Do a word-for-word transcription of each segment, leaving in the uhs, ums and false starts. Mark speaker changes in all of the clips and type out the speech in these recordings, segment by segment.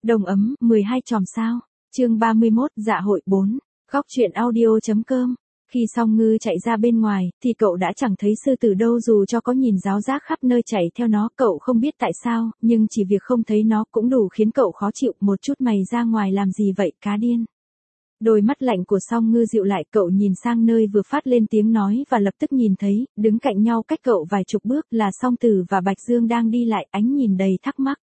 Speaker 1: Đồng ấm, mười hai chòm sao. Chương ba mươi mốt, dạ hội bốn. Góc truyện audio.com. Khi Song Ngư chạy ra bên ngoài, thì cậu đã chẳng thấy sư tử đâu, dù cho có nhìn ráo rác khắp nơi chạy theo nó, cậu không biết tại sao, nhưng chỉ việc không thấy nó cũng đủ khiến cậu khó chịu. Một chút mày ra ngoài làm gì vậy, cá điên? Đôi mắt lạnh của Song Ngư dịu lại, cậu nhìn sang nơi vừa phát lên tiếng nói và lập tức nhìn thấy, đứng cạnh nhau cách cậu vài chục bước là Song Tử và Bạch Dương đang đi lại, ánh nhìn đầy thắc mắc.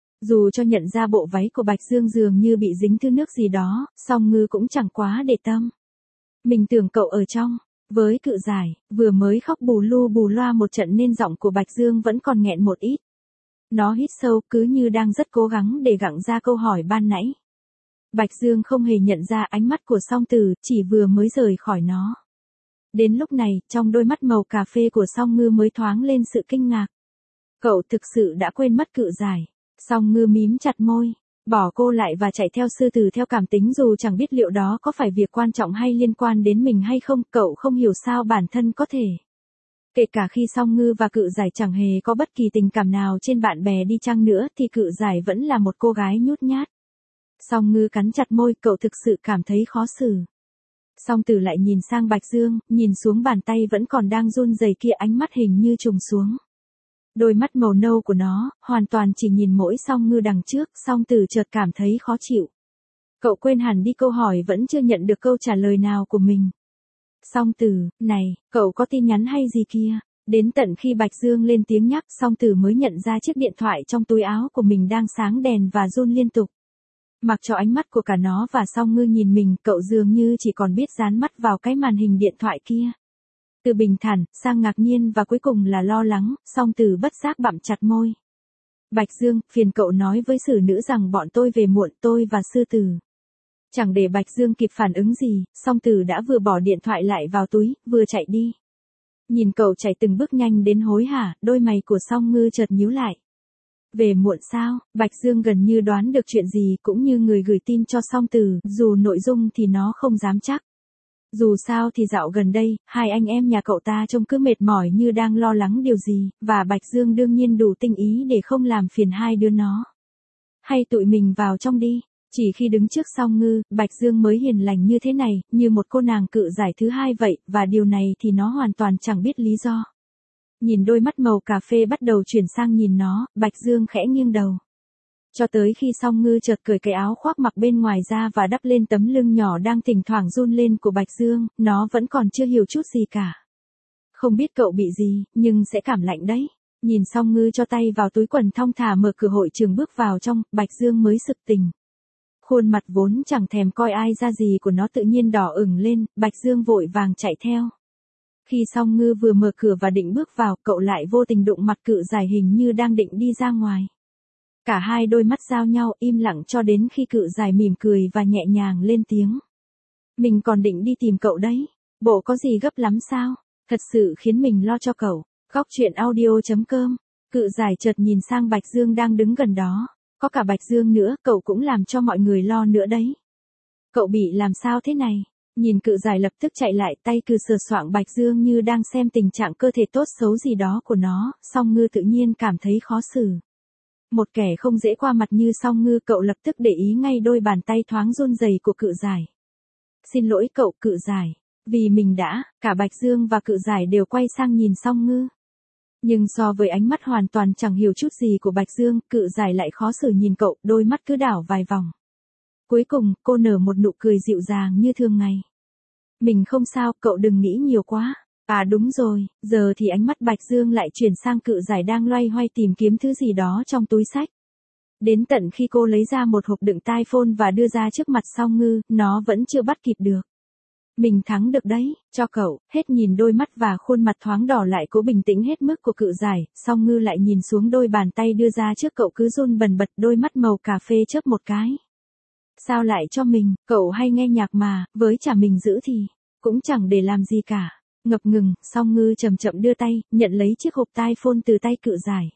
Speaker 1: Dù cho nhận ra bộ váy của Bạch Dương dường như bị dính thứ nước gì đó, Song Ngư cũng chẳng quá để tâm. Mình tưởng cậu ở trong, với Cự Giải, vừa mới khóc bù lu bù loa một trận nên giọng của Bạch Dương vẫn còn nghẹn một ít. Nó hít sâu, cứ như đang rất cố gắng để gặng ra câu hỏi ban nãy. Bạch Dương không hề nhận ra ánh mắt của Song Tử, chỉ vừa mới rời khỏi nó. Đến lúc này, trong đôi mắt màu cà phê của Song Ngư mới thoáng lên sự kinh ngạc. Cậu thực sự đã quên mất Cự Giải. Song Ngư mím chặt môi, bỏ cô lại và chạy theo sư tử theo cảm tính, dù chẳng biết liệu đó có phải việc quan trọng hay liên quan đến mình hay không. Cậu không hiểu sao bản thân có thể. Kể cả khi Song Ngư và Cự Giải chẳng hề có bất kỳ tình cảm nào trên bạn bè đi chăng nữa thì Cự Giải vẫn là một cô gái nhút nhát. Song Ngư cắn chặt môi, cậu thực sự cảm thấy khó xử. Song Tử lại nhìn sang Bạch Dương, nhìn xuống bàn tay vẫn còn đang run rẩy kia, ánh mắt hình như trùng xuống. Đôi mắt màu nâu của nó, hoàn toàn chỉ nhìn mỗi Song Ngư đằng trước. Song Tử chợt cảm thấy khó chịu. Cậu quên hẳn đi câu hỏi vẫn chưa nhận được câu trả lời nào của mình. Song Tử, này, cậu có tin nhắn hay gì kia? Đến tận khi Bạch Dương lên tiếng nhắc, Song Tử mới nhận ra chiếc điện thoại trong túi áo của mình đang sáng đèn và run liên tục. Mặc cho ánh mắt của cả nó và Song Ngư nhìn mình, cậu dường như chỉ còn biết dán mắt vào cái màn hình điện thoại kia. Từ bình thản, sang ngạc nhiên và cuối cùng là lo lắng, Song Tử bất giác bặm chặt môi. Bạch Dương, phiền cậu nói với xử nữ rằng bọn tôi về muộn, tôi và sư tử. Chẳng để Bạch Dương kịp phản ứng gì, Song Tử đã vừa bỏ điện thoại lại vào túi, vừa chạy đi. Nhìn cậu chạy từng bước nhanh đến hối hả, đôi mày của Song Ngư chợt nhíu lại. Về muộn sao? Bạch Dương gần như đoán được chuyện gì, cũng như người gửi tin cho Song Tử, dù nội dung thì nó không dám chắc. Dù sao thì dạo gần đây, hai anh em nhà cậu ta trông cứ mệt mỏi như đang lo lắng điều gì, và Bạch Dương đương nhiên đủ tinh ý để không làm phiền hai đứa nó. Hay tụi mình vào trong đi. Chỉ khi đứng trước Song Ngư, Bạch Dương mới hiền lành như thế này, như một cô nàng Cự Giải thứ hai vậy, và điều này thì nó hoàn toàn chẳng biết lý do. Nhìn đôi mắt màu cà phê bắt đầu chuyển sang nhìn nó, Bạch Dương khẽ nghiêng đầu. Cho tới khi Song Ngư chợt cởi cái áo khoác mặc bên ngoài ra và đắp lên tấm lưng nhỏ đang thỉnh thoảng run lên của Bạch Dương, nó vẫn còn chưa hiểu chút gì cả. Không biết cậu bị gì, nhưng sẽ cảm lạnh đấy. Nhìn Song Ngư cho tay vào túi quần thong thả mở cửa hội trường bước vào trong, Bạch Dương mới sực tỉnh. Khuôn mặt vốn chẳng thèm coi ai ra gì của nó tự nhiên đỏ ửng lên, Bạch Dương vội vàng chạy theo. Khi Song Ngư vừa mở cửa và định bước vào, cậu lại vô tình đụng mặt Cự Giải hình như đang định đi ra ngoài. Cả hai đôi mắt giao nhau, im lặng cho đến khi Cự Giải mỉm cười và nhẹ nhàng lên tiếng. Mình còn định đi tìm cậu đấy. Bộ có gì gấp lắm sao? Thật sự khiến mình lo cho cậu. Góc truyện audio.com. Cự Giải chợt nhìn sang Bạch Dương đang đứng gần đó. Có cả Bạch Dương nữa, cậu cũng làm cho mọi người lo nữa đấy. Cậu bị làm sao thế này? Nhìn Cự Giải lập tức chạy lại, tay cứ sờ soạng Bạch Dương như đang xem tình trạng cơ thể tốt xấu gì đó của nó. Song Ngư tự nhiên cảm thấy khó xử. Một kẻ không dễ qua mặt như Song Ngư, cậu lập tức để ý ngay đôi bàn tay thoáng run rẩy của Cự Giải. Xin lỗi cậu, Cự Giải. Vì mình đã, cả Bạch Dương và Cự Giải đều quay sang nhìn Song Ngư. Nhưng so với ánh mắt hoàn toàn chẳng hiểu chút gì của Bạch Dương, Cự Giải lại khó xử nhìn cậu, đôi mắt cứ đảo vài vòng. Cuối cùng, cô nở một nụ cười dịu dàng như thường ngày. Mình không sao, cậu đừng nghĩ nhiều quá. À đúng rồi, giờ thì ánh mắt Bạch Dương lại chuyển sang Cự Giải đang loay hoay tìm kiếm thứ gì đó trong túi xách. Đến tận khi cô lấy ra một hộp đựng tai phone và đưa ra trước mặt Song Ngư, nó vẫn chưa bắt kịp được. Mình thắng được đấy, cho cậu. Hết nhìn đôi mắt và khuôn mặt thoáng đỏ lại cố bình tĩnh hết mức của Cự Giải, Song Ngư lại nhìn xuống đôi bàn tay đưa ra trước cậu cứ run bần bật, đôi mắt màu cà phê chớp một cái. Sao lại cho mình, cậu hay nghe nhạc mà, với trả mình giữ thì, cũng chẳng để làm gì cả. Ngập ngừng, Song Ngư chậm chậm đưa tay, nhận lấy chiếc hộp tai phone từ tay Cự Giải.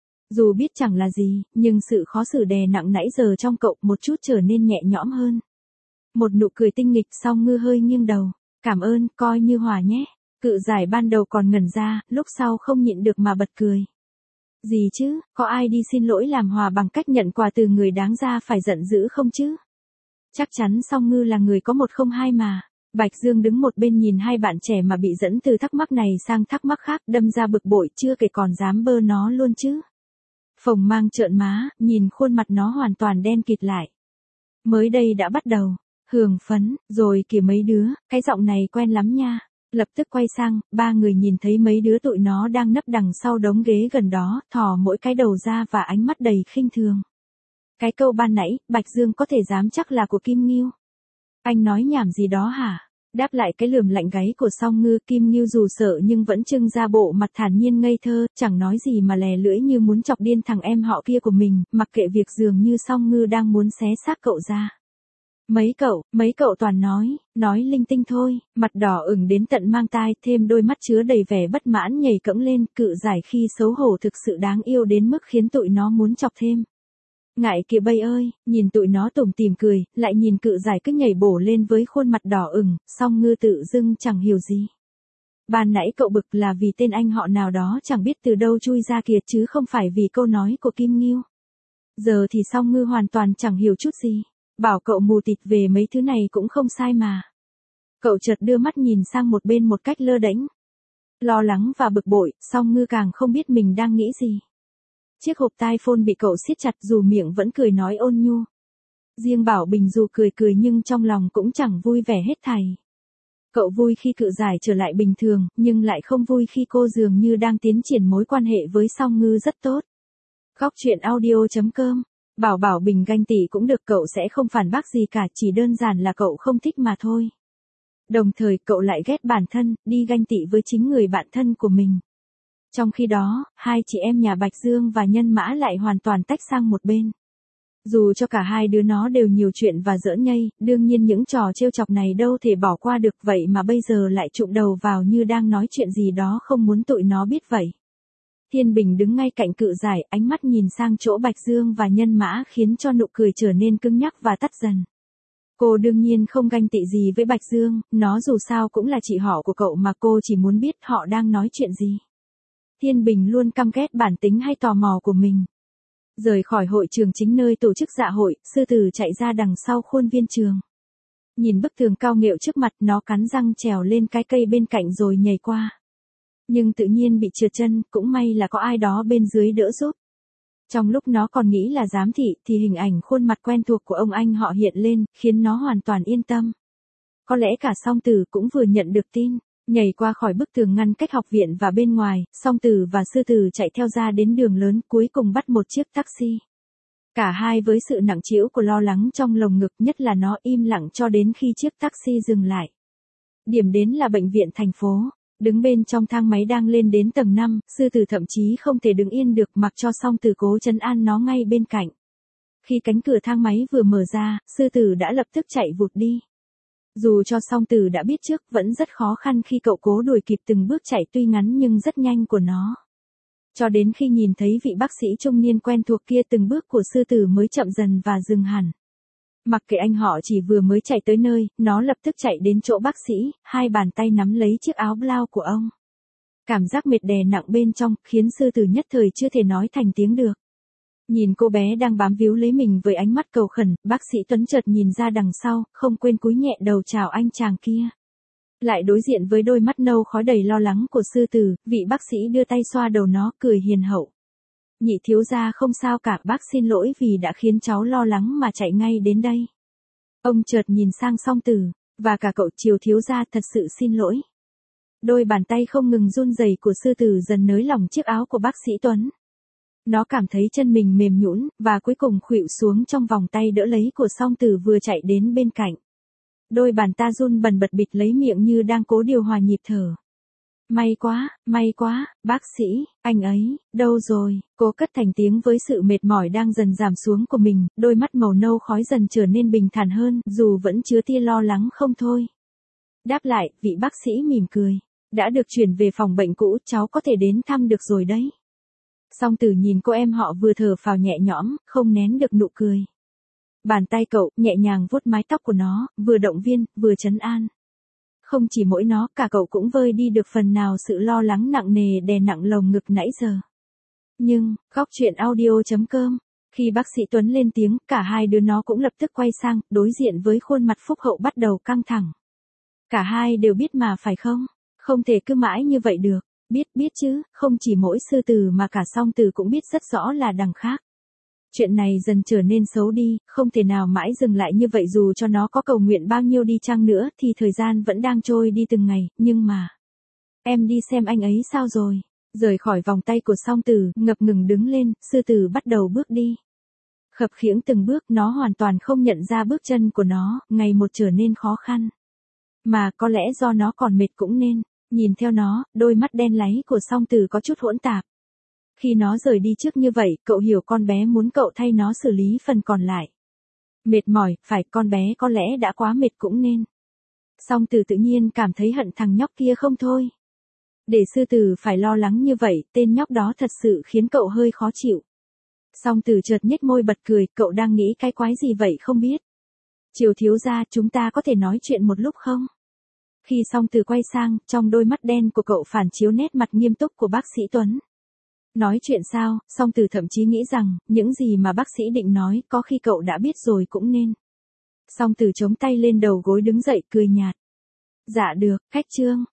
Speaker 1: Dù biết chẳng là gì, nhưng sự khó xử đè nặng nãy giờ trong cậu một chút trở nên nhẹ nhõm hơn. Một nụ cười tinh nghịch, Song Ngư hơi nghiêng đầu. Cảm ơn, coi như hòa nhé. Cự Giải ban đầu còn ngẩn ra, lúc sau không nhịn được mà bật cười. Gì chứ, có ai đi xin lỗi làm hòa bằng cách nhận quà từ người đáng ra phải giận dữ không chứ? Chắc chắn Song Ngư là người có một không hai mà. Bạch Dương đứng một bên nhìn hai bạn trẻ mà bị dẫn từ thắc mắc này sang thắc mắc khác, đâm ra bực bội, chưa kể còn dám bơ nó luôn chứ. Phồng mang trợn má, nhìn khuôn mặt nó hoàn toàn đen kịt lại. Mới đây đã bắt đầu, hưởng phấn, rồi kìa mấy đứa, cái giọng này quen lắm nha. Lập tức quay sang, ba người nhìn thấy mấy đứa tụi nó đang nấp đằng sau đống ghế gần đó, thò mỗi cái đầu ra và ánh mắt đầy khinh thường. Cái câu ban nãy, Bạch Dương có thể dám chắc là của Kim Ngưu. Anh nói nhảm gì đó hả? Đáp lại cái lườm lạnh gáy của Song Ngư, Kim Ngưu dù sợ nhưng vẫn trưng ra bộ mặt thản nhiên ngây thơ, chẳng nói gì mà lè lưỡi như muốn chọc điên thằng em họ kia của mình, mặc kệ việc dường như Song Ngư đang muốn xé xác cậu ra. Mấy cậu, mấy cậu toàn nói, nói linh tinh thôi, mặt đỏ ửng đến tận mang tai, thêm đôi mắt chứa đầy vẻ bất mãn nhảy cẫng lên, cự giải khi xấu hổ thực sự đáng yêu đến mức khiến tụi nó muốn chọc thêm. Ngại kìa bây ơi, nhìn tụi nó tủm tỉm cười, lại nhìn cự giải cứ nhảy bổ lên với khuôn mặt đỏ ửng, Song Ngư tự dưng chẳng hiểu gì. Ban nãy cậu bực là vì tên anh họ nào đó chẳng biết từ đâu chui ra kìa chứ không phải vì câu nói của Kim Ngưu. Giờ thì Song Ngư hoàn toàn chẳng hiểu chút gì. Bảo cậu mù tịt về mấy thứ này cũng không sai mà. Cậu chợt đưa mắt nhìn sang một bên một cách lơ đễnh. Lo lắng và bực bội, Song Ngư càng không biết mình đang nghĩ gì. Chiếc hộp tai phone bị cậu siết chặt dù miệng vẫn cười nói ôn nhu. Riêng Bảo Bình dù cười cười nhưng trong lòng cũng chẳng vui vẻ hết thảy. Cậu vui khi cự giải trở lại bình thường, nhưng lại không vui khi cô dường như đang tiến triển mối quan hệ với Song Ngư rất tốt. Góc truyện audio chấm com. Bảo Bảo Bình ganh tị cũng được, cậu sẽ không phản bác gì cả, chỉ đơn giản là cậu không thích mà thôi. Đồng thời cậu lại ghét bản thân, đi ganh tị với chính người bạn thân của mình. Trong khi đó, hai chị em nhà Bạch Dương và Nhân Mã lại hoàn toàn tách sang một bên. Dù cho cả hai đứa nó đều nhiều chuyện và giỡn nhây, đương nhiên những trò trêu chọc này đâu thể bỏ qua được, vậy mà bây giờ lại trụm đầu vào như đang nói chuyện gì đó không muốn tụi nó biết vậy. Thiên Bình đứng ngay cạnh cự giải, ánh mắt nhìn sang chỗ Bạch Dương và Nhân Mã khiến cho nụ cười trở nên cứng nhắc và tắt dần. Cô đương nhiên không ganh tị gì với Bạch Dương, nó dù sao cũng là chị họ của cậu mà, cô chỉ muốn biết họ đang nói chuyện gì. Thiên Bình luôn căm ghét bản tính hay tò mò của mình. Rời khỏi hội trường chính nơi tổ chức dạ hội, sư tử chạy ra đằng sau khuôn viên trường. Nhìn bức tường cao nghệu trước mặt, nó cắn răng trèo lên cái cây bên cạnh rồi nhảy qua. Nhưng tự nhiên bị trượt chân, cũng may là có ai đó bên dưới đỡ giúp. Trong lúc nó còn nghĩ là giám thị thì hình ảnh khuôn mặt quen thuộc của ông anh họ hiện lên, khiến nó hoàn toàn yên tâm. Có lẽ cả Song Tử cũng vừa nhận được tin, nhảy qua khỏi bức tường ngăn cách học viện và bên ngoài, Song Tử và Sư Tử chạy theo ra đến đường lớn, cuối cùng bắt một chiếc taxi. Cả hai với sự nặng trĩu của lo lắng trong lồng ngực, nhất là nó im lặng cho đến khi chiếc taxi dừng lại. Điểm đến là bệnh viện thành phố. Đứng bên trong thang máy đang lên đến tầng năm, Sư Tử thậm chí không thể đứng yên được, mặc cho Song Tử cố trấn an nó ngay bên cạnh. Khi cánh cửa thang máy vừa mở ra, Sư Tử đã lập tức chạy vụt đi. Dù cho Song Tử đã biết trước, vẫn rất khó khăn khi cậu cố đuổi kịp từng bước chạy tuy ngắn nhưng rất nhanh của nó. Cho đến khi nhìn thấy vị bác sĩ trung niên quen thuộc kia, từng bước của Sư Tử mới chậm dần và dừng hẳn. Mặc kệ anh họ chỉ vừa mới chạy tới nơi, nó lập tức chạy đến chỗ bác sĩ, hai bàn tay nắm lấy chiếc áo blau của ông. Cảm giác mệt đè nặng bên trong, khiến Sư Tử nhất thời chưa thể nói thành tiếng được. Nhìn cô bé đang bám víu lấy mình với ánh mắt cầu khẩn, bác sĩ Tuấn chợt nhìn ra đằng sau, không quên cúi nhẹ đầu chào anh chàng kia. Lại đối diện với đôi mắt nâu khói đầy lo lắng của Sư Tử, vị bác sĩ đưa tay xoa đầu nó, cười hiền hậu. Nhị thiếu gia không sao cả, bác xin lỗi vì đã khiến cháu lo lắng mà chạy ngay đến đây. Ông chợt nhìn sang Song Tử, và cả cậu Triều thiếu gia, thật sự xin lỗi. Đôi bàn tay không ngừng run rẩy của Sư Tử dần nới lỏng chiếc áo của bác sĩ Tuấn. Nó cảm thấy chân mình mềm nhũn, và cuối cùng khuỵu xuống trong vòng tay đỡ lấy của Song Tử vừa chạy đến bên cạnh. Đôi bàn ta run bần bật bịt lấy miệng như đang cố điều hòa nhịp thở. May quá, may quá, bác sĩ, anh ấy, đâu rồi? Cô cất thành tiếng với sự mệt mỏi đang dần giảm xuống của mình, đôi mắt màu nâu khói dần trở nên bình thản hơn, dù vẫn chứa tia lo lắng không thôi. Đáp lại, vị bác sĩ mỉm cười. Đã được chuyển về phòng bệnh cũ, cháu có thể đến thăm được rồi đấy. Song Tử nhìn cô em họ vừa thở phào nhẹ nhõm, không nén được nụ cười. Bàn tay cậu nhẹ nhàng vuốt mái tóc của nó, vừa động viên, vừa trấn an. Không chỉ mỗi nó, cả cậu cũng vơi đi được phần nào sự lo lắng nặng nề đè nặng lồng ngực nãy giờ. Nhưng, góc chuyện audio.com, khi bác sĩ Tuấn lên tiếng, cả hai đứa nó cũng lập tức quay sang, đối diện với khuôn mặt phúc hậu bắt đầu căng thẳng. Cả hai đều biết mà phải không? Không thể cứ mãi như vậy được. Biết, biết chứ, không chỉ mỗi sư tử mà cả song tử cũng biết rất rõ là đằng khác. Chuyện này dần trở nên xấu đi, không thể nào mãi dừng lại như vậy dù cho nó có cầu nguyện bao nhiêu đi chăng nữa thì thời gian vẫn đang trôi đi từng ngày, nhưng mà... Em đi xem anh ấy sao rồi? Rời khỏi vòng tay của song tử, ngập ngừng đứng lên, sư tử bắt đầu bước đi. Khập khiễng từng bước, nó hoàn toàn không nhận ra bước chân của nó, ngày một trở nên khó khăn. Mà có lẽ do nó còn mệt cũng nên. Nhìn theo nó, đôi mắt đen láy của song tử có chút hỗn tạp. Khi nó rời đi trước như vậy, cậu hiểu con bé muốn cậu thay nó xử lý phần còn lại. Mệt mỏi, phải, con bé có lẽ đã quá mệt cũng nên. Song tử tự nhiên cảm thấy hận thằng nhóc kia không thôi. Để sư tử phải lo lắng như vậy, tên nhóc đó thật sự khiến cậu hơi khó chịu. Song tử chợt nhếch môi bật cười, cậu đang nghĩ cái quái gì vậy không biết. Triều thiếu gia, chúng ta có thể nói chuyện một lúc không? Khi song tử quay sang, trong đôi mắt đen của cậu phản chiếu nét mặt nghiêm túc của bác sĩ Tuấn. Nói chuyện sao, song tử thậm chí nghĩ rằng, những gì mà bác sĩ định nói có khi cậu đã biết rồi cũng nên. Song tử chống tay lên đầu gối đứng dậy cười nhạt. Dạ được, khách trương.